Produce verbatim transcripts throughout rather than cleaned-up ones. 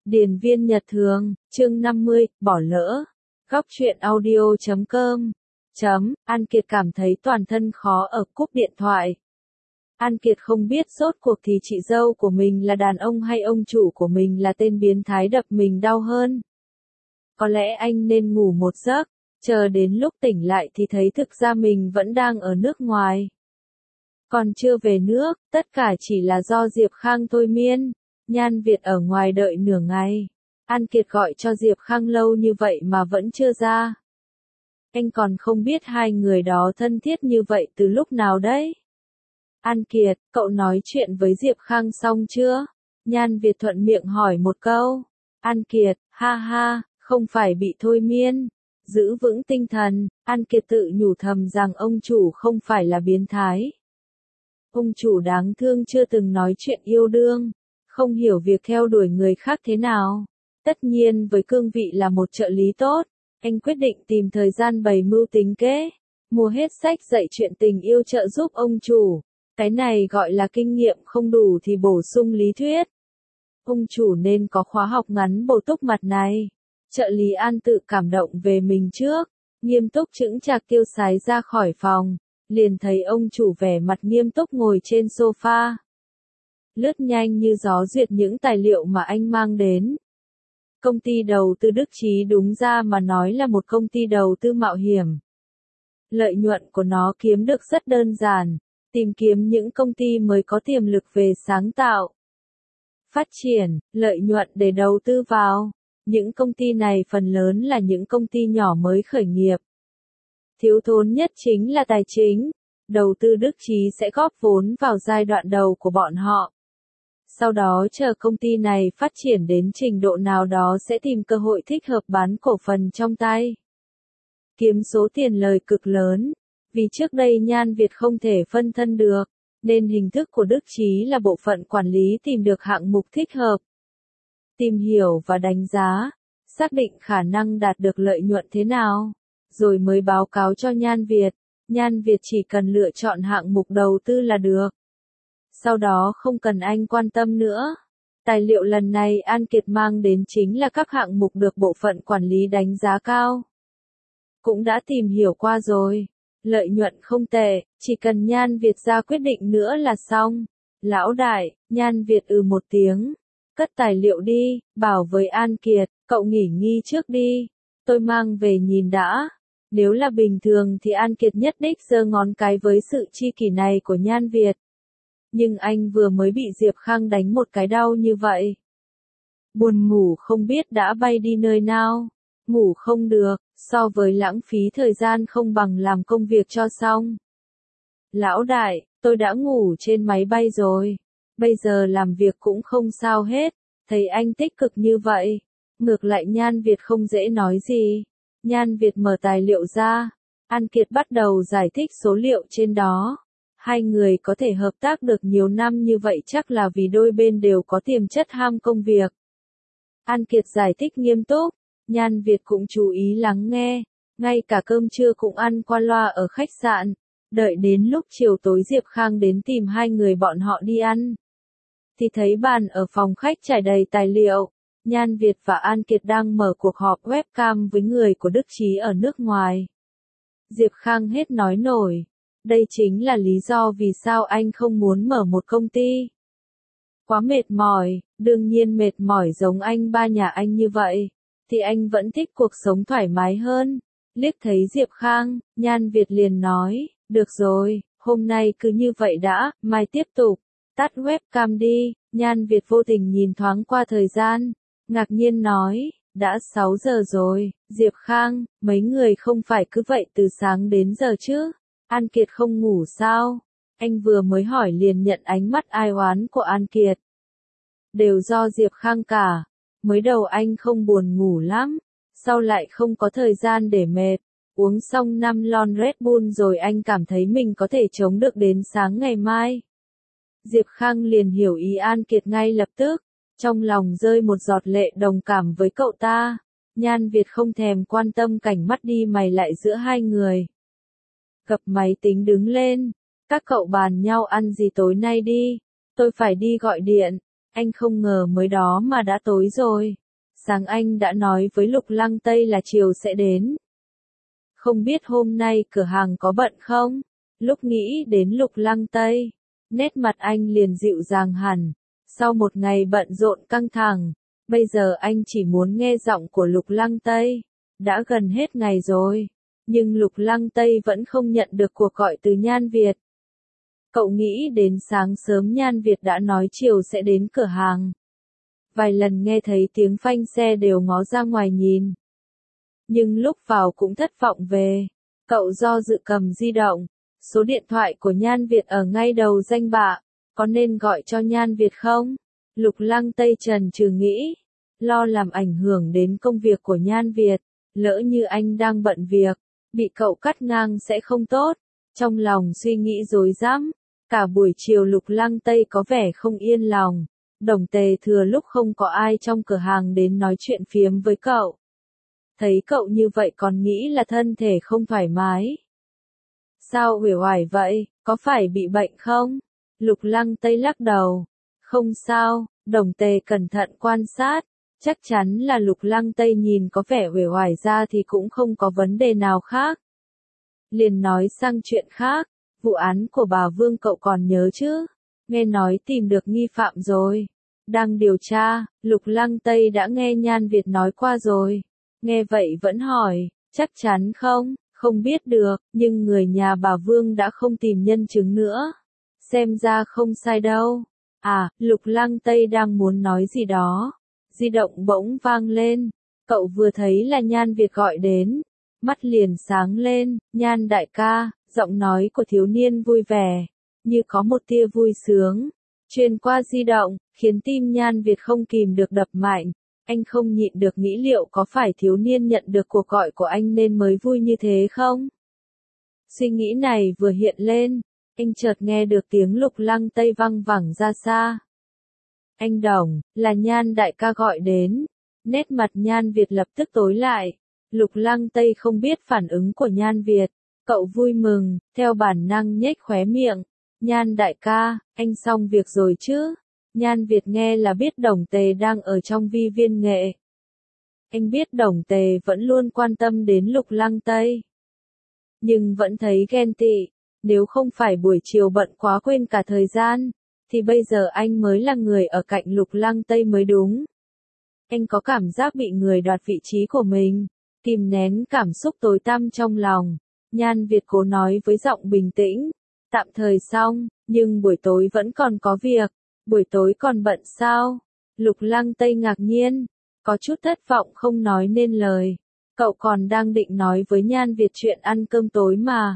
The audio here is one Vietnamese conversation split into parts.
Điền viên Nhật Thường, chương năm mươi, bỏ lỡ. Góc truyện audio chấm com. Chấm, An Kiệt cảm thấy toàn thân khó ở, cúp điện thoại. An Kiệt không biết rốt cuộc thì chị dâu của mình là đàn ông hay ông chủ của mình là tên biến thái đập mình đau hơn. Có lẽ anh nên ngủ một giấc, chờ đến lúc tỉnh lại thì thấy thực ra mình vẫn đang ở nước ngoài. Còn chưa về nước, tất cả chỉ là do Diệp Khang thôi miên. Nhan Việt ở ngoài đợi nửa ngày. An Kiệt gọi cho Diệp Khang lâu như vậy mà vẫn chưa ra. Anh còn không biết hai người đó thân thiết như vậy từ lúc nào đấy. An Kiệt, cậu nói chuyện với Diệp Khang xong chưa? Nhan Việt thuận miệng hỏi một câu. An Kiệt, ha ha, không phải bị thôi miên. Giữ vững tinh thần, An Kiệt tự nhủ thầm rằng ông chủ không phải là biến thái. Ông chủ đáng thương chưa từng nói chuyện yêu đương, không hiểu việc theo đuổi người khác thế nào. Tất nhiên với cương vị là một trợ lý tốt, anh quyết định tìm thời gian bày mưu tính kế, mua hết sách dạy chuyện tình yêu trợ giúp ông chủ. Cái này gọi là kinh nghiệm không đủ thì bổ sung lý thuyết. Ông chủ nên có khóa học ngắn bổ túc mặt này. Trợ lý An tự cảm động về mình trước, nghiêm túc chững chạc tiêu sái ra khỏi phòng, liền thấy ông chủ vẻ mặt nghiêm túc ngồi trên sofa. Lướt nhanh như gió duyệt những tài liệu mà anh mang đến. Công ty đầu tư Đức Chí đúng ra mà nói là một công ty đầu tư mạo hiểm. Lợi nhuận của nó kiếm được rất đơn giản, tìm kiếm những công ty mới có tiềm lực về sáng tạo, phát triển, lợi nhuận để đầu tư vào. Những công ty này phần lớn là những công ty nhỏ mới khởi nghiệp. Thiếu thốn nhất chính là tài chính. Đầu tư Đức Chí sẽ góp vốn vào giai đoạn đầu của bọn họ. Sau đó chờ công ty này phát triển đến trình độ nào đó sẽ tìm cơ hội thích hợp bán cổ phần trong tay. Kiếm số tiền lời cực lớn. Vì trước đây Nhan Việt không thể phân thân được, nên hình thức của Đức Chí là bộ phận quản lý tìm được hạng mục thích hợp. Tìm hiểu và đánh giá, xác định khả năng đạt được lợi nhuận thế nào, rồi mới báo cáo cho Nhan Việt. Nhan Việt chỉ cần lựa chọn hạng mục đầu tư là được. Sau đó không cần anh quan tâm nữa. Tài liệu lần này An Kiệt mang đến chính là các hạng mục được bộ phận quản lý đánh giá cao. Cũng đã tìm hiểu qua rồi. Lợi nhuận không tệ, chỉ cần Nhan Việt ra quyết định nữa là xong. Lão đại, Nhan Việt ừ một tiếng. Cất tài liệu đi, bảo với An Kiệt, cậu nghỉ nghi trước đi. Tôi mang về nhìn đã. Nếu là bình thường thì An Kiệt nhất đích giơ ngón cái với sự chi kỷ này của Nhan Việt. Nhưng anh vừa mới bị Diệp Khang đánh một cái đau như vậy. Buồn ngủ không biết đã bay đi nơi nào. Ngủ không được, so với lãng phí thời gian không bằng làm công việc cho xong. Lão đại, tôi đã ngủ trên máy bay rồi. Bây giờ làm việc cũng không sao hết. Thấy anh tích cực như vậy. Ngược lại Nhan Việt không dễ nói gì. Nhan Việt mở tài liệu ra. An Kiệt bắt đầu giải thích số liệu trên đó. Hai người có thể hợp tác được nhiều năm như vậy chắc là vì đôi bên đều có tiềm chất ham công việc. An Kiệt giải thích nghiêm túc. Nhan Việt cũng chú ý lắng nghe. Ngay cả cơm trưa cũng ăn qua loa ở khách sạn. Đợi đến lúc chiều tối Diệp Khang đến tìm hai người bọn họ đi ăn. Thì thấy bàn ở phòng khách trải đầy tài liệu. Nhan Việt và An Kiệt đang mở cuộc họp webcam với người của Đức Chí ở nước ngoài. Diệp Khang hết nói nổi. Đây chính là lý do vì sao anh không muốn mở một công ty. Quá mệt mỏi, đương nhiên mệt mỏi giống anh ba nhà anh như vậy. Thì anh vẫn thích cuộc sống thoải mái hơn. Liếc thấy Diệp Khang, Nhan Việt liền nói, được rồi, hôm nay cứ như vậy đã, mai tiếp tục. Tắt webcam đi. Nhan Việt vô tình nhìn thoáng qua thời gian. Ngạc nhiên nói, đã sáu giờ rồi, Diệp Khang, mấy người không phải cứ vậy từ sáng đến giờ chứ? An Kiệt không ngủ sao? Anh vừa mới hỏi liền nhận ánh mắt ai oán của An Kiệt. Đều do Diệp Khang cả. Mới đầu anh không buồn ngủ lắm, sau lại không có thời gian để mệt. Uống xong năm lon Red Bull rồi anh cảm thấy mình có thể chống được đến sáng ngày mai. Diệp Khang liền hiểu ý An Kiệt ngay lập tức. Trong lòng rơi một giọt lệ đồng cảm với cậu ta. Nhan Việt không thèm quan tâm cảnh mắt đi mày lại giữa hai người. Gập máy tính đứng lên. Các cậu bàn nhau ăn gì tối nay đi. Tôi phải đi gọi điện. Anh không ngờ mới đó mà đã tối rồi. Sáng anh đã nói với Lục Lăng Tây là chiều sẽ đến. Không biết hôm nay cửa hàng có bận không? Lúc nghĩ đến Lục Lăng Tây, nét mặt anh liền dịu dàng hẳn. Sau một ngày bận rộn căng thẳng, bây giờ anh chỉ muốn nghe giọng của Lục Lăng Tây. Đã gần hết ngày rồi, nhưng Lục Lăng Tây vẫn không nhận được cuộc gọi từ Nhan Việt. Cậu nghĩ đến sáng sớm Nhan Việt đã nói chiều sẽ đến cửa hàng. Vài lần nghe thấy tiếng phanh xe đều ngó ra ngoài nhìn. Nhưng lúc vào cũng thất vọng về. Cậu do dự cầm di động. Số điện thoại của Nhan Việt ở ngay đầu danh bạ. Có nên gọi cho Nhan Việt không? Lục Lăng Tây trần trừ nghĩ. Lo làm ảnh hưởng đến công việc của Nhan Việt. Lỡ như anh đang bận việc. Bị cậu cắt ngang sẽ không tốt. Trong lòng suy nghĩ rối rắm. Cả buổi chiều Lục Lăng Tây có vẻ không yên lòng. Đồng Tề thừa lúc không có ai trong cửa hàng đến nói chuyện phiếm với cậu. Thấy cậu như vậy còn nghĩ là thân thể không thoải mái. Sao uể oải vậy, có phải bị bệnh không? Lục Lăng Tây lắc đầu. Không sao, Đồng Tề cẩn thận quan sát. Chắc chắn là Lục Lăng Tây nhìn có vẻ uể oải ra thì cũng không có vấn đề nào khác. Liền nói sang chuyện khác. Vụ án của bà Vương cậu còn nhớ chứ? Nghe nói tìm được nghi phạm rồi. Đang điều tra, Lục Lăng Tây đã nghe Nhan Việt nói qua rồi. Nghe vậy vẫn hỏi, chắc chắn không? Không biết được, nhưng người nhà bà Vương đã không tìm nhân chứng nữa. Xem ra không sai đâu. À, Lục Lăng Tây đang muốn nói gì đó. Di động bỗng vang lên. Cậu vừa thấy là Nhan Việt gọi đến. Mắt liền sáng lên, Nhan đại ca, giọng nói của thiếu niên vui vẻ. Như có một tia vui sướng. Truyền qua di động, khiến tim Nhan Việt không kìm được đập mạnh. Anh không nhịn được nghĩ liệu có phải thiếu niên nhận được cuộc gọi của anh nên mới vui như thế không? Suy nghĩ này vừa hiện lên, anh chợt nghe được tiếng Lục Lăng Tây văng vẳng ra xa. Anh Đồng, là Nhan đại ca gọi đến. Nét mặt Nhan Việt lập tức tối lại. Lục Lăng Tây không biết phản ứng của Nhan Việt. Cậu vui mừng, theo bản năng nhếch khóe miệng. Nhan đại ca, anh xong việc rồi chứ? Nhan Việt nghe là biết Đồng Tề đang ở trong vi viên nghệ. Anh biết Đồng Tề vẫn luôn quan tâm đến Lục Lăng Tây. Nhưng vẫn thấy ghen tị. Nếu không phải buổi chiều bận quá quên cả thời gian, thì bây giờ anh mới là người ở cạnh Lục Lăng Tây mới đúng. Anh có cảm giác bị người đoạt vị trí của mình. Kìm nén cảm xúc tối tăm trong lòng. Nhan Việt cố nói với giọng bình tĩnh. Tạm thời xong, nhưng buổi tối vẫn còn có việc. Buổi tối còn bận sao? Lục Lăng Tây ngạc nhiên. Có chút thất vọng không nói nên lời. Cậu còn đang định nói với Nhan Việt chuyện ăn cơm tối mà.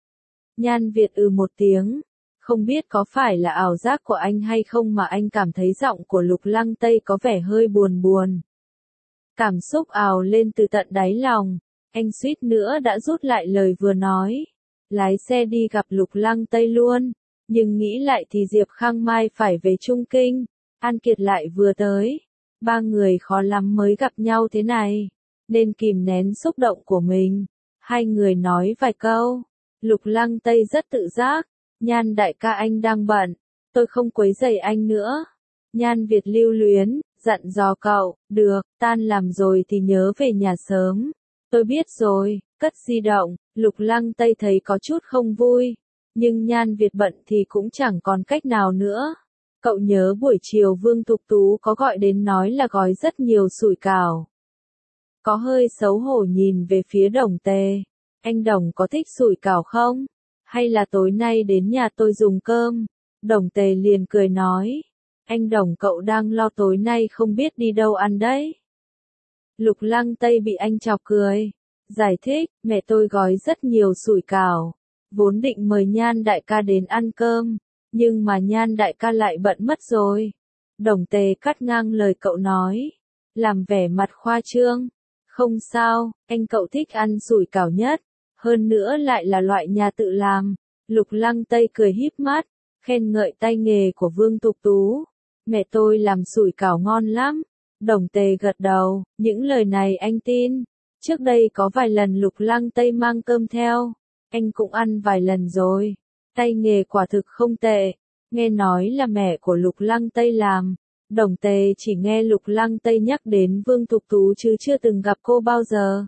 Nhan Việt ừ một tiếng. Không biết có phải là ảo giác của anh hay không mà anh cảm thấy giọng của Lục Lăng Tây có vẻ hơi buồn buồn. Cảm xúc ào lên từ tận đáy lòng. Anh suýt nữa đã rút lại lời vừa nói. Lái xe đi gặp Lục Lăng Tây luôn. Nhưng nghĩ lại thì Diệp Khang mai phải về Trung Kinh. An Kiệt lại vừa tới. Ba người khó lắm mới gặp nhau thế này. Nên kìm nén xúc động của mình. Hai người nói vài câu. Lục Lăng Tây rất tự giác. Nhan đại ca anh đang bận. Tôi không quấy rầy anh nữa. Nhan Việt lưu luyến, dặn dò cậu. Được, tan làm rồi thì nhớ về nhà sớm. Tôi biết rồi, cất di động. Lục Lăng Tây thấy có chút không vui. Nhưng Nhan Việt bận thì cũng chẳng còn cách nào nữa. Cậu nhớ buổi chiều Vương Thục Tú có gọi đến nói là gói rất nhiều sủi cảo. Có hơi xấu hổ nhìn về phía Đồng Tề. Anh Đồng có thích sủi cảo không? Hay là tối nay đến nhà tôi dùng cơm? Đồng Tề liền cười nói. Anh Đồng cậu đang lo tối nay không biết đi đâu ăn đấy. Lục Lăng Tây bị anh chọc cười. Giải thích, mẹ tôi gói rất nhiều sủi cảo. Vốn định mời Nhan đại ca đến ăn cơm. Nhưng mà Nhan đại ca lại bận mất rồi. Đồng Tề cắt ngang lời cậu nói. Làm vẻ mặt khoa trương. Không sao, anh cậu thích ăn sủi cảo nhất. Hơn nữa lại là loại nhà tự làm. Lục Lăng Tây cười híp mắt. Khen ngợi tay nghề của Vương Thục Tú. Mẹ tôi làm sủi cảo ngon lắm. Đồng Tề gật đầu. Những lời này anh tin. Trước đây có vài lần Lục Lăng Tây mang cơm theo. Anh cũng ăn vài lần rồi. Tay nghề quả thực không tệ. Nghe nói là mẹ của Lục Lăng Tây làm. Đồng Tề chỉ nghe Lục Lăng Tây nhắc đến Vương Thục Tú chứ chưa từng gặp cô bao giờ.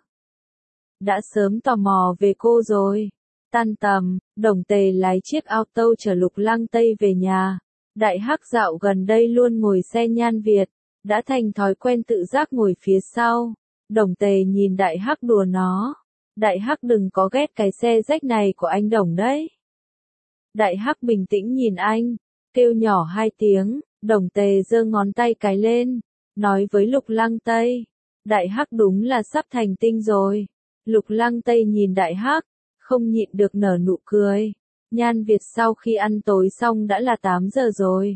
Đã sớm tò mò về cô rồi. Tan tầm, Đồng Tề lái chiếc auto chở Lục Lăng Tây về nhà. Đại Hắc dạo gần đây luôn ngồi xe Nhan Việt, đã thành thói quen tự giác ngồi phía sau. Đồng Tề nhìn Đại Hắc đùa nó. Đại Hắc đừng có ghét cái xe rách này của anh Đồng đấy. Đại Hắc bình tĩnh nhìn anh, kêu nhỏ hai tiếng. Đồng Tề giơ ngón tay cái lên, nói với Lục Lăng Tây. Đại Hắc đúng là sắp thành tinh rồi. Lục Lăng Tây nhìn Đại Hắc, không nhịn được nở nụ cười. Nhan Việt sau khi ăn tối xong đã là tám giờ rồi.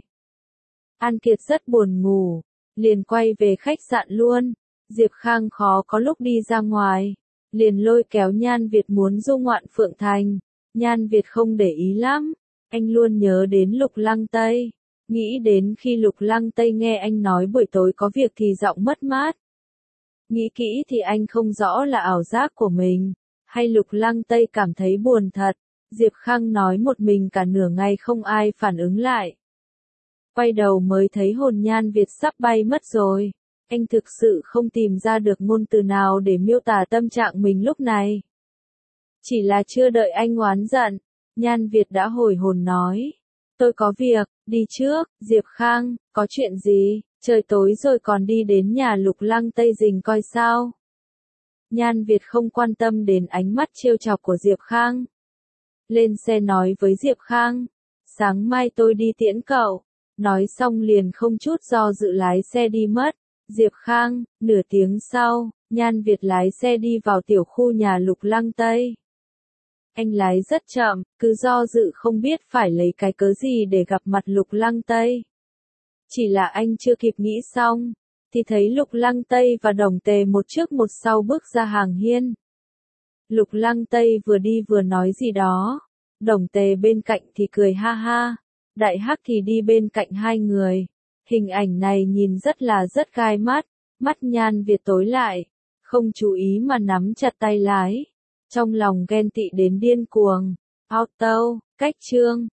An Kiệt rất buồn ngủ, liền quay về khách sạn luôn. Diệp Khang khó có lúc đi ra ngoài, liền lôi kéo Nhan Việt muốn du ngoạn Phượng Thành. Nhan Việt không để ý lắm, anh luôn nhớ đến Lục Lăng Tây. Nghĩ đến khi Lục Lăng Tây nghe anh nói buổi tối có việc thì giọng mất mát. Nghĩ kỹ thì anh không rõ là ảo giác của mình, hay Lục Lăng Tây cảm thấy buồn thật. Diệp Khang nói một mình cả nửa ngày không ai phản ứng lại. Quay đầu mới thấy hồn Nhan Việt sắp bay mất rồi. Anh thực sự không tìm ra được ngôn từ nào để miêu tả tâm trạng mình lúc này. Chỉ là chưa đợi anh oán giận, Nhan Việt đã hồi hồn nói. Tôi có việc, đi trước. Diệp Khang, có chuyện gì? Trời tối rồi còn đi đến nhà Lục Lăng Tây rình coi sao? Nhan Việt không quan tâm đến ánh mắt trêu chọc của Diệp Khang. Lên xe nói với Diệp Khang, sáng mai tôi đi tiễn cậu. Nói xong liền không chút do dự lái xe đi mất. Diệp Khang, nửa tiếng sau, Nhan Việt lái xe đi vào tiểu khu nhà Lục Lăng Tây. Anh lái rất chậm, cứ do dự không biết phải lấy cái cớ gì để gặp mặt Lục Lăng Tây. Chỉ là anh chưa kịp nghĩ xong, thì thấy Lục Lăng Tây và Đồng Tề một trước một sau bước ra hàng hiên. Lục Lăng Tây vừa đi vừa nói gì đó, Đồng Tề bên cạnh thì cười ha ha, Đại Hắc thì đi bên cạnh hai người. Hình ảnh này nhìn rất là rất gai mắt, mắt Nhan Việt tối lại, không chú ý mà nắm chặt tay lái. Trong lòng ghen tị đến điên cuồng. Auto, cách chương.